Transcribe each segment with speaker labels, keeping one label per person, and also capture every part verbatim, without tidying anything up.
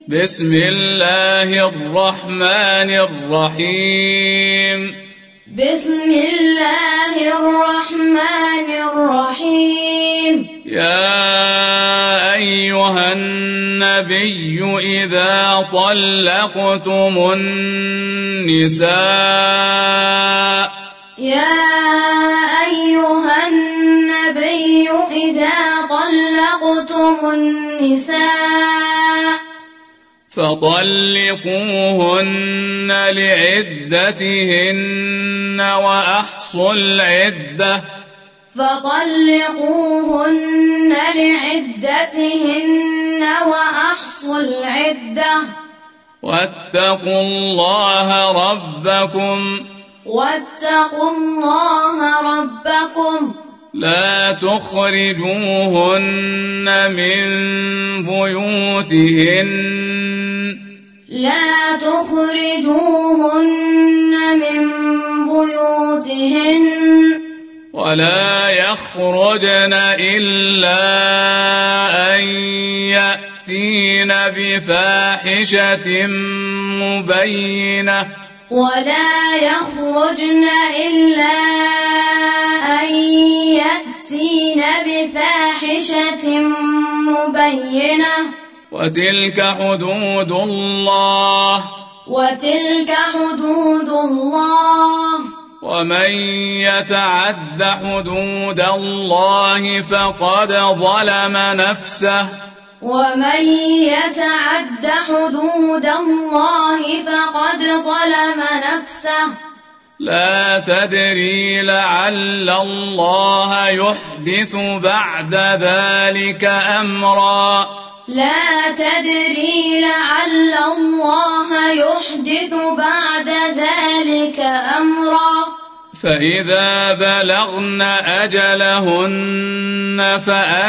Speaker 1: بسم الله الرحمن الرحيم
Speaker 2: بسم الله الرحمن الرحيم
Speaker 1: يا أيها النبي إذا طلقتم النساء
Speaker 2: يا أيها النبي إذا طلقتم النساء
Speaker 1: فطلقوهن لعدتهن وأحصوا العدة
Speaker 2: فطلقوهن لعدتهن وأحصوا العدة
Speaker 1: واتقوا الله ربكم
Speaker 2: واتقوا الله ربكم
Speaker 1: لا تخرجوهن من بيوتهن
Speaker 2: لا تخرجوهن من بيوتهن
Speaker 1: ولا يخرجن إلا أن يأتين بفاحشة مبينة
Speaker 2: ولا يخرجن إلا أن يأتين بفاحشة مبينة
Speaker 1: وتلك حدود الله
Speaker 2: وتلك حدود الله
Speaker 1: ومن يتعد حدود الله فقد ظلم نفسه
Speaker 2: ومن يتعد حدود الله فقد ظلم نفسه
Speaker 1: لا تدري لعل الله يحدث بعد ذلك أمرا
Speaker 2: لا تدري لعل الله يحدث بعد ذلك أمرا
Speaker 1: فإذا بلغن أجلهن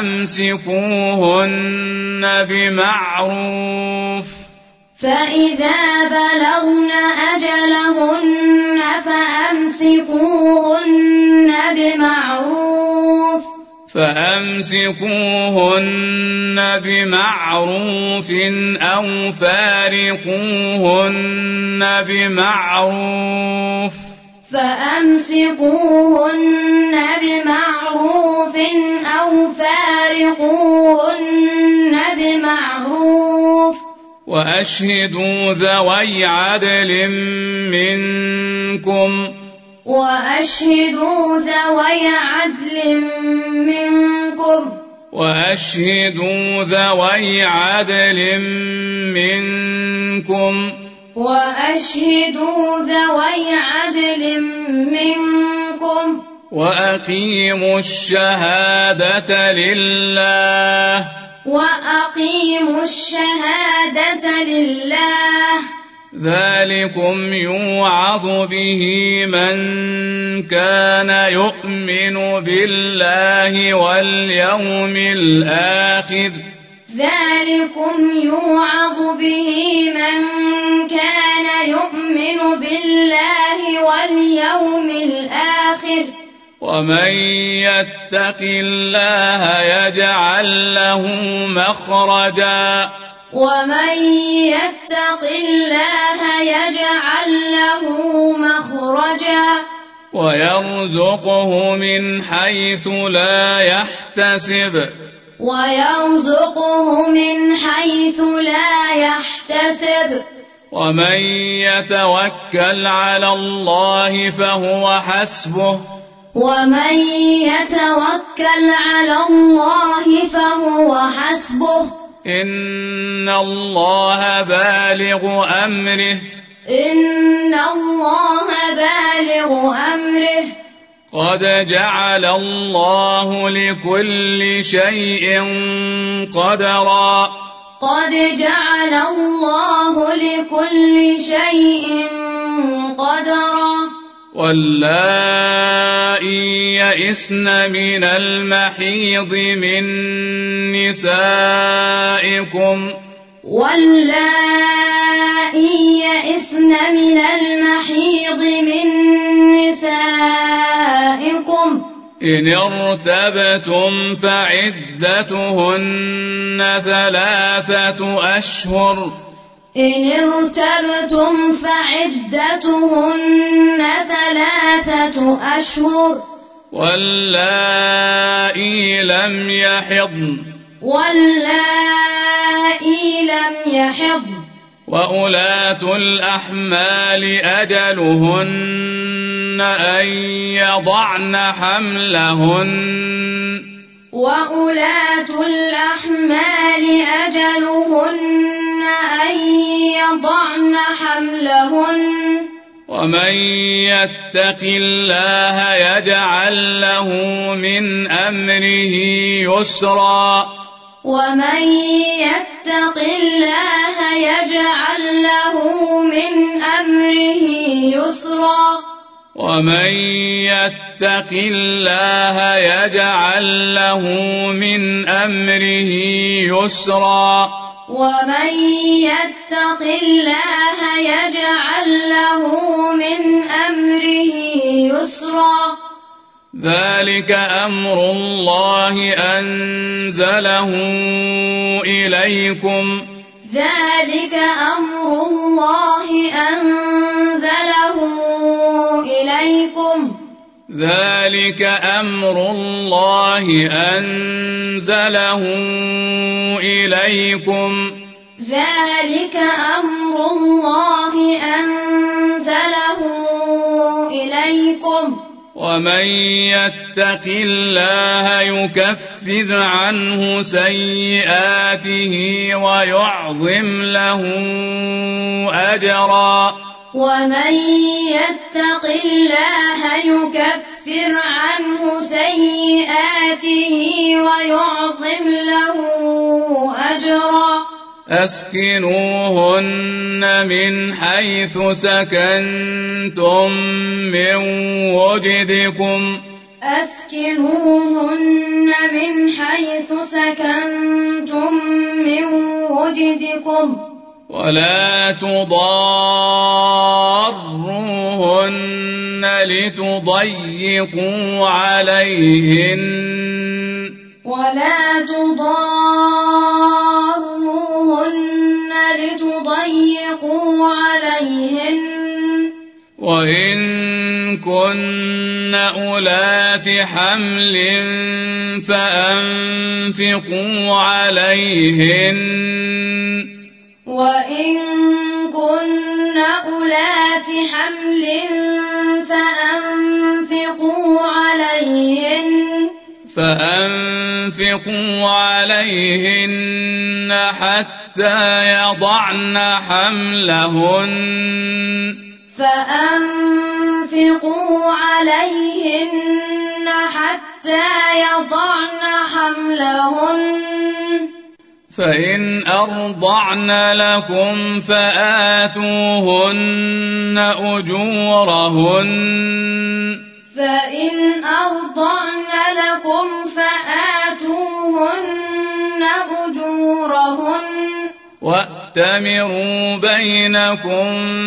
Speaker 1: فأمسكوهن بمعروف
Speaker 2: فإذا بلغن أجلهن فأمسكوهن بمعروف
Speaker 1: فأمسكوهن بمعروف أو فارقوهن بمعروف
Speaker 2: فأمسكوهن بمعروف أو فارقوهن بمعروف
Speaker 1: وأشهدوا ذوي عدل منكم
Speaker 2: وأشهدوا ذوي عدل منكم
Speaker 1: وأشهدوا ذوي عدل منكم
Speaker 2: وأشهدوا ذوي عدل منكم
Speaker 1: وأقيموا الشهادة لله
Speaker 2: وأقيموا الشهادة لله
Speaker 1: ذلكم يوعظ به من كان يؤمن بالله واليوم الآخر
Speaker 2: ذلكم يوعظ به من كان يؤمن بالله واليوم الآخر
Speaker 1: ومن يتق الله يجعل له مخرجا
Speaker 2: ومن يتق الله يجعل له مخرجا
Speaker 1: ويرزقه من حيث لا يحتسب
Speaker 2: ويرزقه من حيث لا يحتسب
Speaker 1: ومن يتوكل على الله فهو حسبه
Speaker 2: ومن يتوكل على الله فهو حسبه
Speaker 1: إن الله بالغ أمره
Speaker 2: إن الله بالغ أمره
Speaker 1: قد جعل الله لكل شيء قدرا
Speaker 2: قد جعل الله لكل شيء قدرا
Speaker 1: واللائي يئسن من المحيض من نسائكم
Speaker 2: واللائي يئسن من المحيض من نسائكم
Speaker 1: إن ارتبتم فعدتهن ثلاثة أشهر
Speaker 2: إن ارتبتم فعدتهن ثلاثة أشهر
Speaker 1: واللائي لم يحضن
Speaker 2: واللائي لم يحضن
Speaker 1: وأولاة الأحمال أجلهن أن يضعن حملهن
Speaker 2: وأولاة الأحمال أجلهن أن يضعن حملهن
Speaker 1: ومن يتق الله يجعل له من أمره يسرا
Speaker 2: ومن يتق الله يجعل له من أمره يسرا
Speaker 1: ومن يتق الله يجعل له من أمره يسرا
Speaker 2: ومن يتق الله يجعل له من أمره يسرا
Speaker 1: ذلك أمر الله أنزله إليكم
Speaker 2: ذلك أمر الله أنزله إليكم
Speaker 1: ذلك أمر الله أنزله إليكم
Speaker 2: ذلك أمر الله أنزله إليكم
Speaker 1: ومن يتق الله يكفر عنه سيئاته ويعظم له أجرا
Speaker 2: ومن يتق الله يكفر عنه سيئاته ويعظم له أجرا
Speaker 1: أسكنوهن من حيث سكنتم من وجدكم
Speaker 2: أسكنوهن من حيث سكنتم من وجدكم
Speaker 1: ولا تضاروهن لتضيقوا عليهن
Speaker 2: ولا تضاروهن لتضيقوا عليهن
Speaker 1: وإن كن أولات حمل فأنفقوا عليهن
Speaker 2: وإن كن أولات حمل فأنفقوا عليهن
Speaker 1: فأنفقوا عليهن حتى يضعن حملهن
Speaker 2: فأنفقوا عليهن حتى يضعن حملهن
Speaker 1: فإن أرضعن لكم فآتوهن أجورهن
Speaker 2: فإن أرضعن لكم فآتوهن أجورهن
Speaker 1: وأتمروا بينكم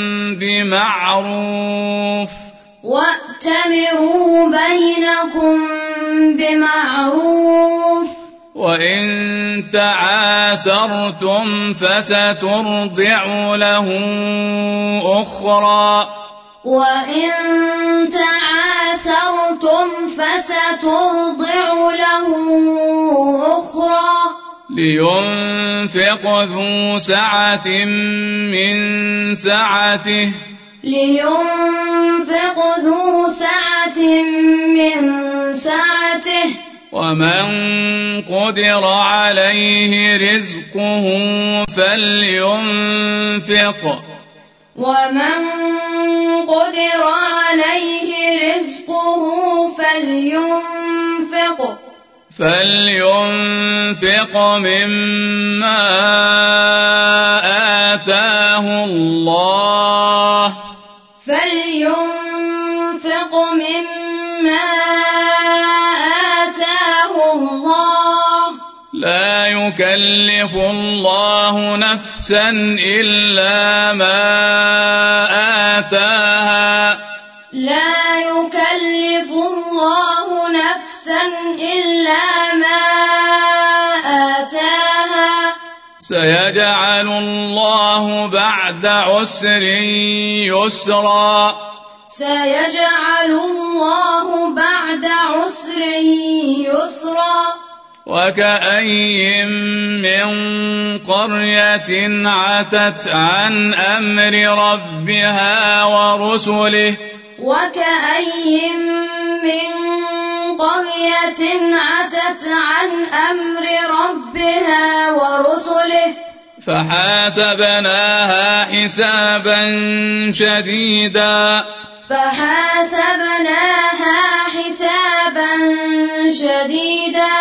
Speaker 1: بمعروف
Speaker 2: وأتمروا بينكم بمعروف
Speaker 1: وإن تعاسرتم فسترضع له أخرى
Speaker 2: وإن تعاسرتم فسترضع له أخرى
Speaker 1: لينفق ذو سعة من سعته
Speaker 2: لينفق ذو سعة من سعته
Speaker 1: ومن قدر عليه رزقه فلينفق
Speaker 2: ومن قدر عليه رزقه فلينفق
Speaker 1: فلينفق مما آتاه الله
Speaker 2: فلينفق مما آتاه الله
Speaker 1: لا يكلف الله نفسا إلا ما آتاها
Speaker 2: لا يكلف الله نفسا إلا ما آتاها
Speaker 1: سيجعل الله بعد عسر يسرا
Speaker 2: سيجعل الله بعد عسر يسرا
Speaker 1: وكأي من قرية عتت عن أمر ربها ورسله
Speaker 2: وكأي من قرية عتت عن أمر ربها ورسله
Speaker 1: فحاسبناها حسابا شديدا
Speaker 2: فحاسبناها حسابا شديدا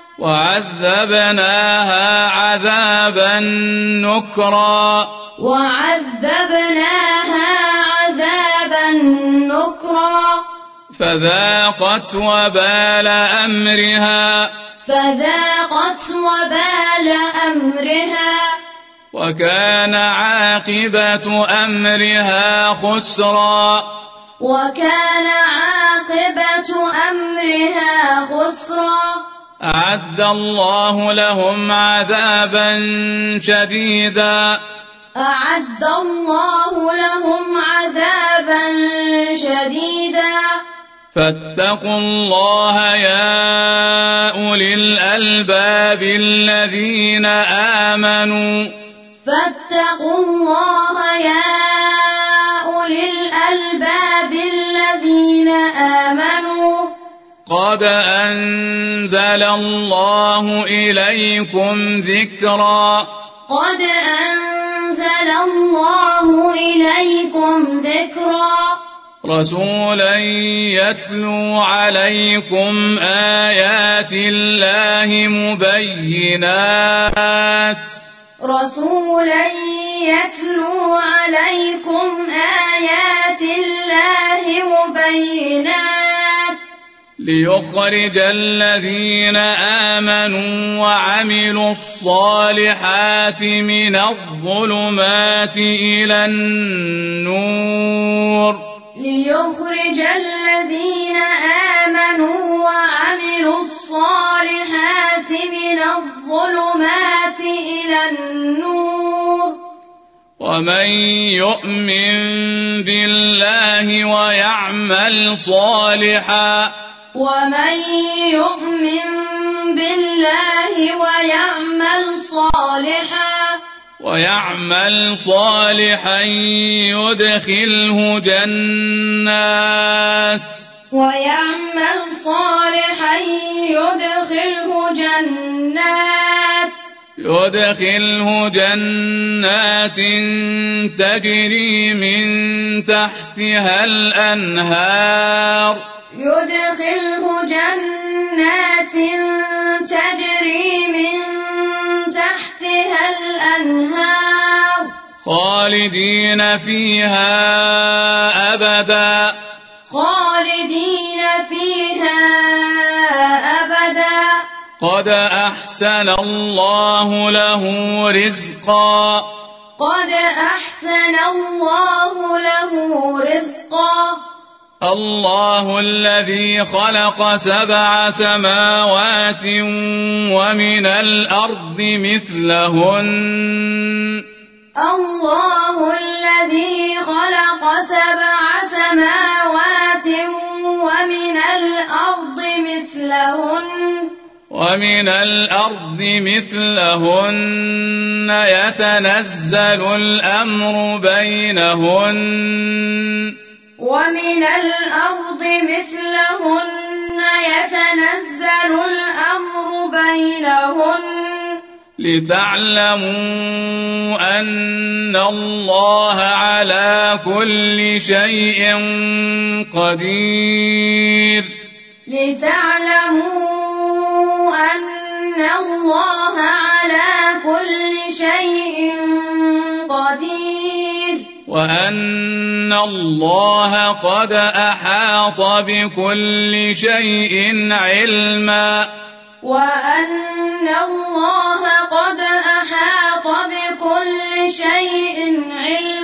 Speaker 1: وعذبناها عذابا نكرا
Speaker 2: وعذبناها عذابا نكرا
Speaker 1: فذاقت وبال أمرها
Speaker 2: فذاقت وبال أمرها
Speaker 1: وكان عاقبة أمرها خسرا
Speaker 2: وكان عاقبة أمرها خسرا
Speaker 1: أعد الله لهم عذابا شديدا
Speaker 2: أعد الله لهم عذابا شديدا
Speaker 1: فاتقوا الله يا أولي الألباب الذين آمنوا
Speaker 2: فاتقوا الله يا أولي الألباب الذين آمنوا
Speaker 1: قد أنزل الله إليكم ذكرا
Speaker 2: قد أنزل الله إليكم ذكرا
Speaker 1: رسولا يتلو عليكم آيات الله مبينات
Speaker 2: رسولا يتلو عليكم آيات الله مبينات
Speaker 1: ليخرج الذين آمنوا وعملوا الصالحات من الظلمات إلى النور
Speaker 2: ليخرج الذين آمنوا وعملوا الصالحات من الظلمات إلى النور
Speaker 1: ومن يؤمن بالله ويعمل صالحا
Speaker 2: ومن يؤمن بالله ويعمل صالحا
Speaker 1: ويعمل صالحا يدخله جنات
Speaker 2: ويعمل صالحا يدخله جنات
Speaker 1: يدخله جنات تجري من تحتها الأنهار
Speaker 2: يدخله جنات تجري من تحتها الأنهار
Speaker 1: خالدين فيها أبدا
Speaker 2: خالدين فيها أبدا
Speaker 1: قد أحسن الله له رزقا
Speaker 2: قد أحسن الله له رزقا
Speaker 1: الله الذي خلق سبع سماوات ومن الأرض مثلهن
Speaker 2: الله الذي خلق سبع سماوات ومن الأرض مثلهن
Speaker 1: ومن الأرض مثلهن يتنزل الأمر بينهن
Speaker 2: ومن الأرض مثلهن يتنزل الأمر بينهن
Speaker 1: لتعلموا أن الله على كل شيء قدير
Speaker 2: لتعلموا أن الله على كل شيء قدير
Speaker 1: وأن الله قد أحاط بكل شيء علما
Speaker 2: وأن الله قد أحاط بكل شيء علما